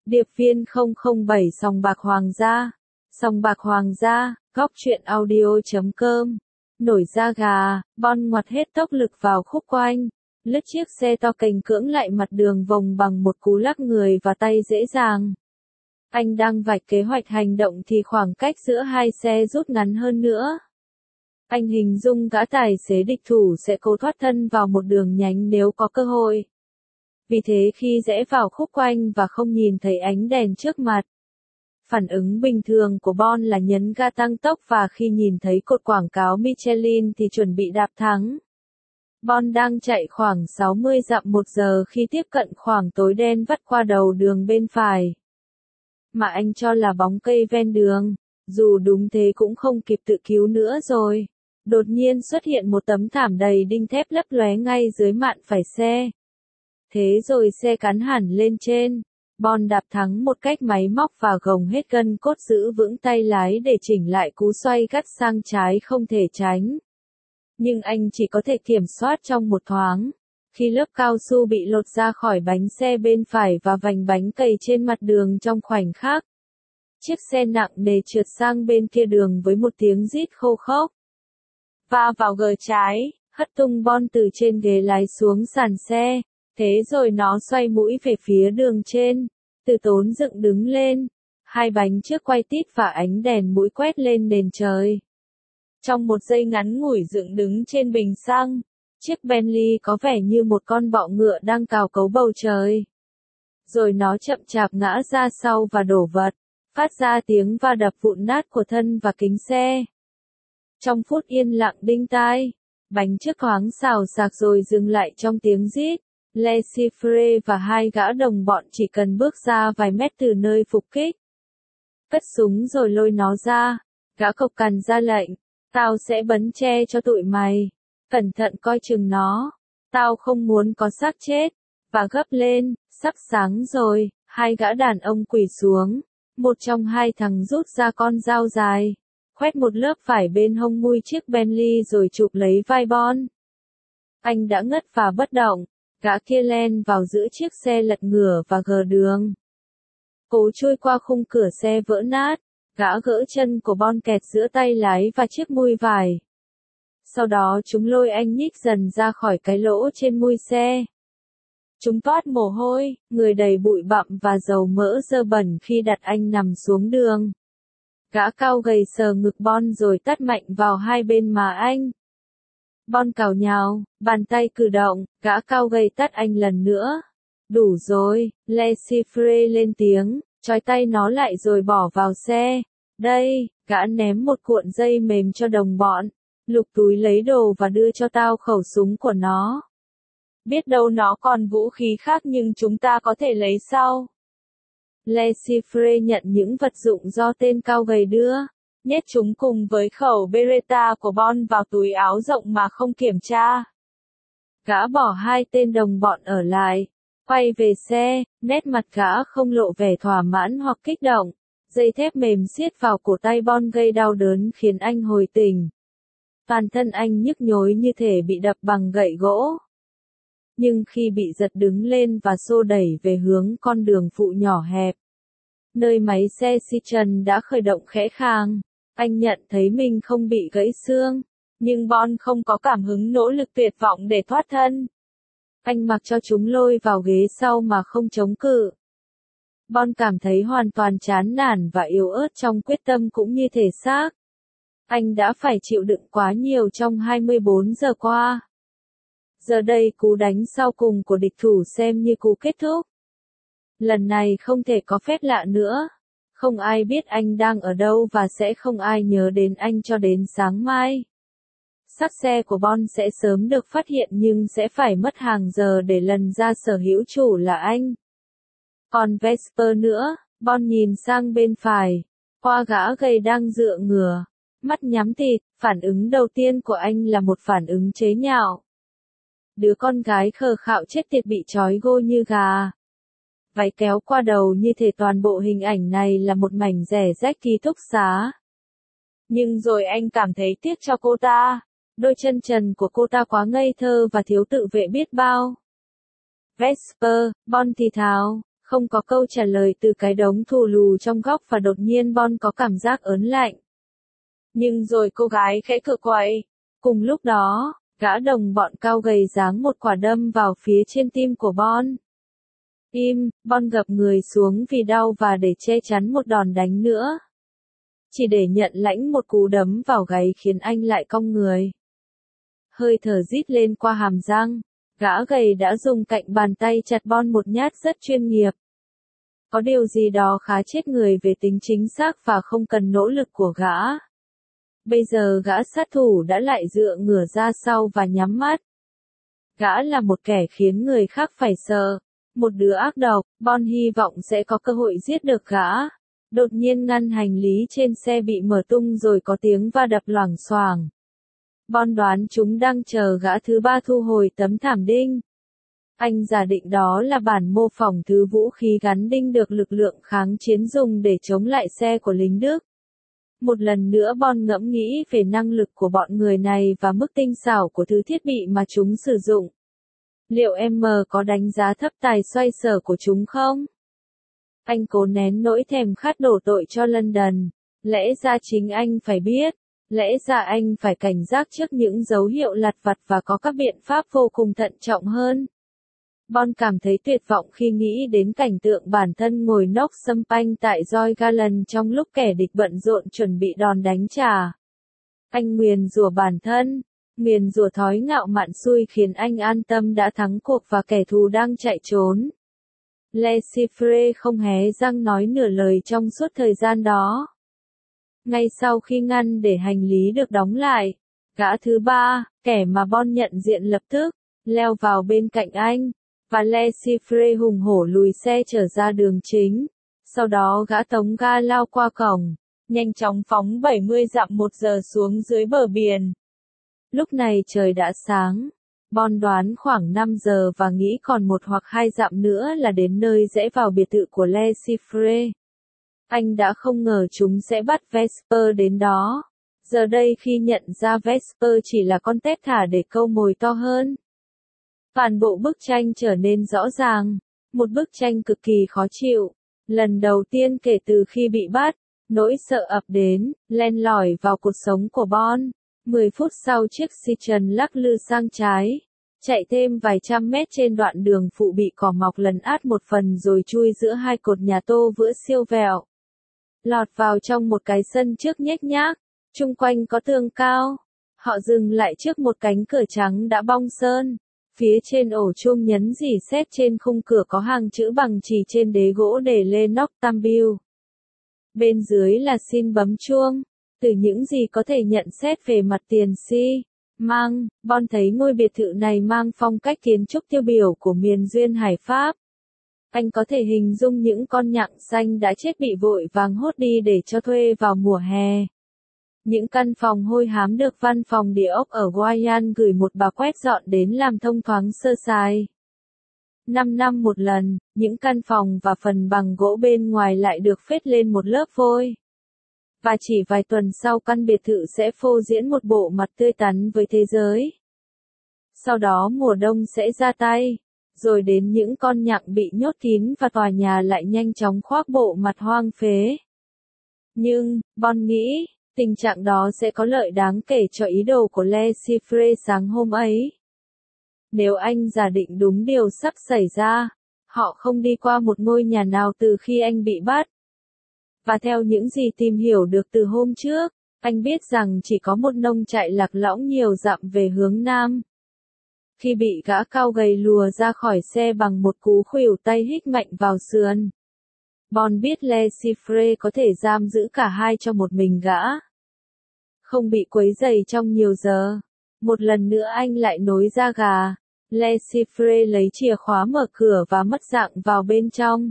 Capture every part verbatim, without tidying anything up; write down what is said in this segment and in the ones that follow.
Điệp viên không không bảy Sòng bạc Hoàng gia. Sòng bạc Hoàng gia, góc truyện audio chấm com. Nổi da gà, Bon ngoặt hết tốc lực vào khúc quanh. Lướt chiếc xe to cành cưỡng lại mặt đường vòng bằng một cú lắc người và tay dễ dàng. Anh đang vạch kế hoạch hành động thì khoảng cách giữa hai xe rút ngắn hơn nữa. Anh hình dung gã tài xế địch thủ sẽ cố thoát thân vào một đường nhánh nếu có cơ hội. Vì thế khi rẽ vào khúc quanh và không nhìn thấy ánh đèn trước mặt, phản ứng bình thường của Bon là nhấn ga tăng tốc và khi nhìn thấy cột quảng cáo Michelin thì chuẩn bị đạp thắng. Bon đang chạy khoảng sáu mươi dặm một giờ khi tiếp cận khoảng tối đen vắt qua đầu đường bên phải, mà anh cho là bóng cây ven đường. Dù đúng thế cũng không kịp tự cứu nữa rồi. Đột nhiên xuất hiện một tấm thảm đầy đinh thép lấp lóe ngay dưới mạn phải xe. Thế rồi xe cắn hẳn lên trên. Bon đạp thắng một cách máy móc và gồng hết gân cốt giữ vững tay lái để chỉnh lại cú xoay gắt sang trái không thể tránh. Nhưng anh chỉ có thể kiểm soát trong một thoáng. Khi lớp cao su bị lột ra khỏi bánh xe bên phải và vành bánh cày trên mặt đường trong khoảnh khắc, chiếc xe nặng nề trượt sang bên kia đường với một tiếng rít khô khốc. Va vào gờ trái, hất tung Bon từ trên ghế lái xuống sàn xe. Thế rồi nó xoay mũi về phía đường trên, từ tốn dựng đứng lên, hai bánh trước quay tít và ánh đèn mũi quét lên nền trời. Trong một giây ngắn ngủi dựng đứng trên bình xăng, chiếc Bentley có vẻ như một con bọ ngựa đang cào cấu bầu trời. Rồi nó chậm chạp ngã ra sau và đổ vật, phát ra tiếng va đập vụn nát của thân và kính xe. Trong phút yên lặng đinh tai, bánh trước thoáng xào xạc rồi dừng lại trong tiếng rít. Le Chiffre và hai gã đồng bọn chỉ cần bước ra vài mét từ nơi phục kích, cất súng rồi lôi nó ra. Gã cộc cằn ra lệnh, tao sẽ bắn che cho tụi mày, cẩn thận coi chừng nó, tao không muốn có xác chết. Và gấp lên, sắp sáng rồi. Hai gã đàn ông quỳ xuống, một trong hai thằng rút ra con dao dài, khoét một lớp vải bên hông mui chiếc Bentley rồi chụp lấy vai Bon. Anh đã ngất và bất động. Gã kia len vào giữa chiếc xe lật ngửa và gờ đường, cố trôi qua khung cửa xe vỡ nát. Gã gỡ chân của Bon kẹt giữa tay lái và chiếc mui vải. Sau đó chúng lôi anh nhích dần ra khỏi cái lỗ trên mui xe. Chúng toát mồ hôi, người đầy bụi bặm và dầu mỡ dơ bẩn khi đặt anh nằm xuống đường. Gã cao gầy sờ ngực Bon rồi tát mạnh vào hai bên má anh. Bon cào nhào, bàn tay cử động, gã cao gầy tát anh lần nữa. Đủ rồi, Le Chiffre lên tiếng, trói tay nó lại rồi bỏ vào xe. Đây, gã ném một cuộn dây mềm cho đồng bọn. Lục túi lấy đồ và đưa cho tao khẩu súng của nó. Biết đâu nó còn vũ khí khác nhưng chúng ta có thể lấy sau. Le Chiffre nhận những vật dụng do tên cao gầy đưa, nhét chúng cùng với khẩu Beretta của Bon vào túi áo rộng mà không kiểm tra. Gã bỏ hai tên đồng bọn ở lại, quay về xe, nét mặt gã không lộ vẻ thỏa mãn hoặc kích động. Dây thép mềm siết vào cổ tay Bon gây đau đớn khiến anh hồi tỉnh. Toàn thân anh nhức nhối như thể bị đập bằng gậy gỗ. Nhưng khi bị giật đứng lên và xô đẩy về hướng con đường phụ nhỏ hẹp, nơi máy xe Citroen đã khởi động khẽ khàng, anh nhận thấy mình không bị gãy xương. Nhưng Bon không có cảm hứng nỗ lực tuyệt vọng để thoát thân. Anh mặc cho chúng lôi vào ghế sau mà không chống cự. Bon cảm thấy hoàn toàn chán nản và yếu ớt trong quyết tâm cũng như thể xác. Anh đã phải chịu đựng quá nhiều trong hai mươi bốn giờ qua. Giờ đây cú đánh sau cùng của địch thủ xem như cú kết thúc. Lần này không thể có phép lạ nữa. Không ai biết anh đang ở đâu và sẽ không ai nhớ đến anh cho đến sáng mai. Xác xe của Bon sẽ sớm được phát hiện nhưng sẽ phải mất hàng giờ để lần ra sở hữu chủ là anh. Còn Vesper nữa, Bon nhìn sang bên phải, qua gã gầy đang dựa ngửa, mắt nhắm tịt. Phản ứng đầu tiên của anh là một phản ứng chế nhạo. Đứa con gái khờ khạo chết tiệt bị trói gô như gà, váy kéo qua đầu như thể toàn bộ hình ảnh này là một mảnh rẻ rách ký túc xá. Nhưng rồi anh cảm thấy tiếc cho cô ta. Đôi chân trần của cô ta quá ngây thơ và thiếu tự vệ biết bao. Vesper, Bon thì thào, Không có câu trả lời từ cái đống thù lù trong góc và đột nhiên Bon có cảm giác ớn lạnh. Nhưng rồi cô gái khẽ cựa quậy. Cùng lúc đó, gã đồng bọn cao gầy giáng một quả đâm vào phía trên tim của Bon. Im, Bon gập người xuống vì đau và để che chắn một đòn đánh nữa. Chỉ để nhận lãnh một cú đấm vào gáy khiến anh lại cong người. Hơi thở rít lên qua hàm răng, gã gầy đã dùng cạnh bàn tay chặt Bon một nhát rất chuyên nghiệp. Có điều gì đó khá chết người về tính chính xác và không cần nỗ lực của gã. Bây giờ gã sát thủ đã lại dựa ngửa ra sau và nhắm mắt. Gã là một kẻ khiến người khác phải sợ. Một đứa ác độc, Bon hy vọng sẽ có cơ hội giết được gã. Đột nhiên ngăn hành lý trên xe bị mở tung rồi có tiếng va đập loảng xoảng. Bon đoán chúng đang chờ gã thứ ba thu hồi tấm thảm đinh. Anh giả định đó là bản mô phỏng thứ vũ khí gắn đinh được lực lượng kháng chiến dùng để chống lại xe của lính Đức. Một lần nữa Bon ngẫm nghĩ về năng lực của bọn người này và mức tinh xảo của thứ thiết bị mà chúng sử dụng. Liệu em có đánh giá thấp tài xoay sở của chúng không? Anh cố nén nỗi thèm khát đổ tội cho London. Lẽ ra chính anh phải biết. Lẽ ra anh phải cảnh giác trước những dấu hiệu lặt vặt và có các biện pháp vô cùng thận trọng hơn. Bon cảm thấy tuyệt vọng khi nghĩ đến cảnh tượng bản thân ngồi nốc xâm panh tại Joy Garland trong lúc kẻ địch bận rộn chuẩn bị đòn đánh trả. Anh nguyền rủa bản thân, nguyền rủa thói ngạo mạn xui khiến anh an tâm đã thắng cuộc và kẻ thù đang chạy trốn. Le Chiffre không hé răng nói nửa lời trong suốt thời gian đó. Ngay sau khi ngăn để hành lý được đóng lại, gã thứ ba, kẻ mà Bon nhận diện lập tức, leo vào bên cạnh anh, và Le Chiffre hùng hổ lùi xe trở ra đường chính. Sau đó gã tống ga lao qua cổng, nhanh chóng phóng bảy mươi dặm một giờ xuống dưới bờ biển. Lúc này trời đã sáng. Bon đoán khoảng năm giờ và nghĩ còn một hoặc hai dặm nữa là đến nơi rẽ vào biệt thự của Le Chiffre. Anh đã không ngờ chúng sẽ bắt Vesper đến đó. Giờ đây khi nhận ra Vesper chỉ là con tép thả để câu mồi to hơn. Toàn bộ bức tranh trở nên rõ ràng. Một bức tranh cực kỳ khó chịu. Lần đầu tiên kể từ khi bị bắt, nỗi sợ ập đến, len lỏi vào cuộc sống của Bon. mười phút sau chiếc Citroen lắc lư sang trái. Chạy thêm vài trăm mét trên đoạn đường phụ bị cỏ mọc lấn át một phần rồi chui giữa hai cột nhà tô vữa siêu vẹo. Lọt vào trong một cái sân trước nhếch nhác, chung quanh có tường cao. Họ dừng lại trước một cánh cửa trắng đã bong sơn. Phía trên ổ chuông nhấn rỉ sét trên khung cửa có hàng chữ bằng chì trên đế gỗ để lên nóc tam biêu. Bên dưới là xin bấm chuông. Từ những gì có thể nhận xét về mặt tiền xi măng, Bon thấy ngôi biệt thự này mang phong cách kiến trúc tiêu biểu của miền duyên hải Pháp. Anh có thể hình dung những con nhặng xanh đã chết bị vội vàng hốt đi để cho thuê vào mùa hè. Những căn phòng hôi hám được văn phòng địa ốc ở Guayan gửi một bà quét dọn đến làm thông thoáng sơ sài. Năm năm một lần, những căn phòng và phần bằng gỗ bên ngoài lại được phết lên một lớp vôi. Và chỉ vài tuần sau căn biệt thự sẽ phô diễn một bộ mặt tươi tắn với thế giới. Sau đó mùa đông sẽ ra tay, rồi đến những con nhặng bị nhốt kín và tòa nhà lại nhanh chóng khoác bộ mặt hoang phế. Nhưng, Bon nghĩ, tình trạng đó sẽ có lợi đáng kể cho ý đồ của Le Chiffre sáng hôm ấy. Nếu anh giả định đúng điều sắp xảy ra, họ không đi qua một ngôi nhà nào từ khi anh bị bắt. Và theo những gì tìm hiểu được từ hôm trước, anh biết rằng chỉ có một nông trại lạc lõng nhiều dặm về hướng nam. Khi bị gã cao gầy lùa ra khỏi xe bằng một cú khuỷu tay hích mạnh vào sườn, Bon biết Le Chiffre có thể giam giữ cả hai cho một mình gã. Không bị quấy rầy trong nhiều giờ. Một lần nữa anh lại nối da gà. Le Chiffre lấy chìa khóa mở cửa và mất dạng vào bên trong.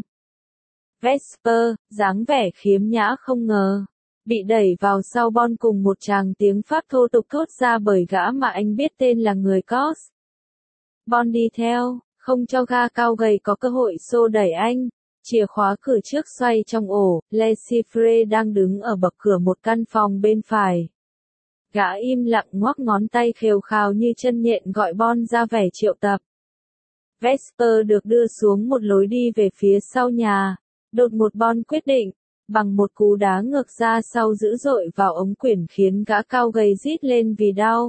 Vesper, dáng vẻ khiếm nhã không ngờ, bị đẩy vào sau Bon cùng một tràng tiếng Pháp thô tục thốt ra bởi gã mà anh biết tên là người Cos. Bon đi theo, không cho gã cao gầy có cơ hội xô đẩy anh. Chìa khóa cửa trước xoay trong ổ, Le Chiffre đang đứng ở bậc cửa một căn phòng bên phải. Gã im lặng ngoắc ngón tay khều khào như chân nhện gọi Bon ra vẻ triệu tập. Vesper được đưa xuống một lối đi về phía sau nhà. Đột một Bon quyết định, bằng một cú đá ngược ra sau dữ dội vào ống quyển khiến gã cao gầy rít lên vì đau.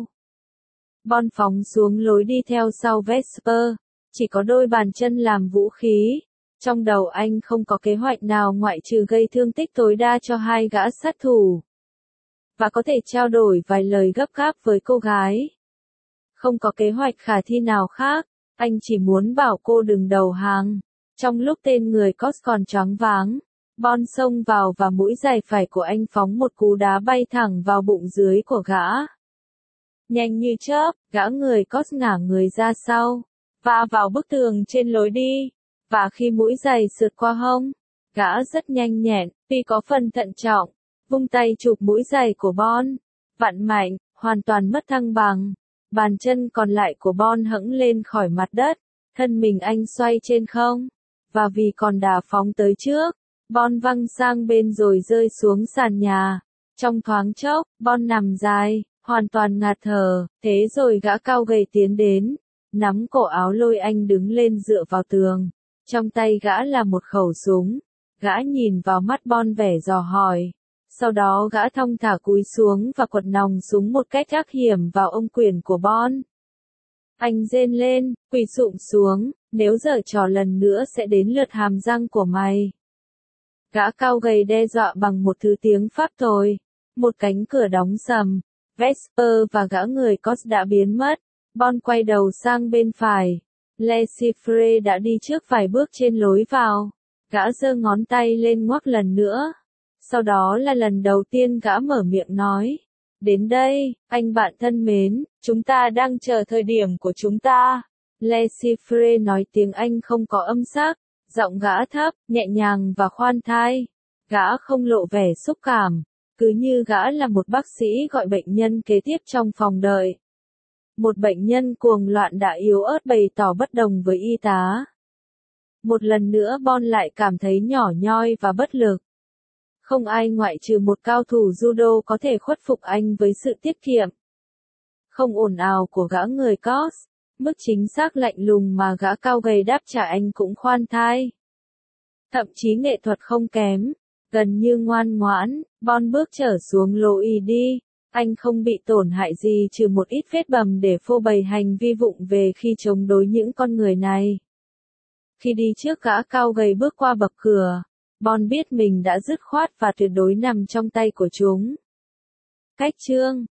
Bon phóng xuống lối đi theo sau Vesper, chỉ có đôi bàn chân làm vũ khí. Trong đầu anh không có kế hoạch nào ngoại trừ gây thương tích tối đa cho hai gã sát thủ. Và có thể trao đổi vài lời gấp gáp với cô gái. Không có kế hoạch khả thi nào khác, anh chỉ muốn bảo cô đừng đầu hàng. Trong lúc tên người Cos còn choáng váng, Bon xông vào và mũi giày phải của anh phóng một cú đá bay thẳng vào bụng dưới của gã. Nhanh như chớp, gã người Cos ngả người ra sau, va vào bức tường trên lối đi. Và khi mũi giày sượt qua hông, gã rất nhanh nhẹn, tuy có phần thận trọng, vung tay chụp mũi giày của Bon. Vặn mạnh, hoàn toàn mất thăng bằng. Bàn chân còn lại của Bon hẫng lên khỏi mặt đất, thân mình anh xoay trên không. Và vì còn đà phóng tới trước, Bon văng sang bên rồi rơi xuống sàn nhà. Trong thoáng chốc, Bon nằm dài, hoàn toàn ngạt thở, thế rồi gã cao gầy tiến đến, nắm cổ áo lôi anh đứng lên dựa vào tường. Trong tay gã là một khẩu súng. Gã nhìn vào mắt Bon vẻ dò hỏi. Sau đó gã thong thả cúi xuống và quật nòng súng một cách ác hiểm vào ống quyển của Bon. Anh rên lên, quỳ sụp xuống, nếu giở trò lần nữa sẽ đến lượt hàm răng của mày. Gã cao gầy đe dọa bằng một thứ tiếng Pháp tồi. Một cánh cửa đóng sầm. Vesper và gã người Cos đã biến mất. Bon quay đầu sang bên phải. Le Chiffre đã đi trước vài bước trên lối vào. Gã giơ ngón tay lên ngoắc lần nữa. Sau đó là lần đầu tiên gã mở miệng nói. Đến đây, anh bạn thân mến, chúng ta đang chờ thời điểm của chúng ta. Le Chiffre nói tiếng Anh không có âm sắc, giọng gã thấp, nhẹ nhàng và khoan thai. Gã không lộ vẻ xúc cảm, cứ như gã là một bác sĩ gọi bệnh nhân kế tiếp trong phòng đợi. Một bệnh nhân cuồng loạn đã yếu ớt bày tỏ bất đồng với y tá. Một lần nữa Bon lại cảm thấy nhỏ nhoi và bất lực. Không ai ngoại trừ một cao thủ judo có thể khuất phục anh với sự tiết kiệm. Không ồn ào của gã người Cos, mức chính xác lạnh lùng mà gã cao gầy đáp trả anh cũng khoan thai. Thậm chí nghệ thuật không kém, gần như ngoan ngoãn, Bon bước trở xuống lối đi. Anh không bị tổn hại gì trừ một ít vết bầm để phô bày hành vi vụng về khi chống đối những con người này. Khi đi trước gã cao gầy bước qua bậc cửa, Bon biết mình đã dứt khoát và tuyệt đối nằm trong tay của chúng. Cách chương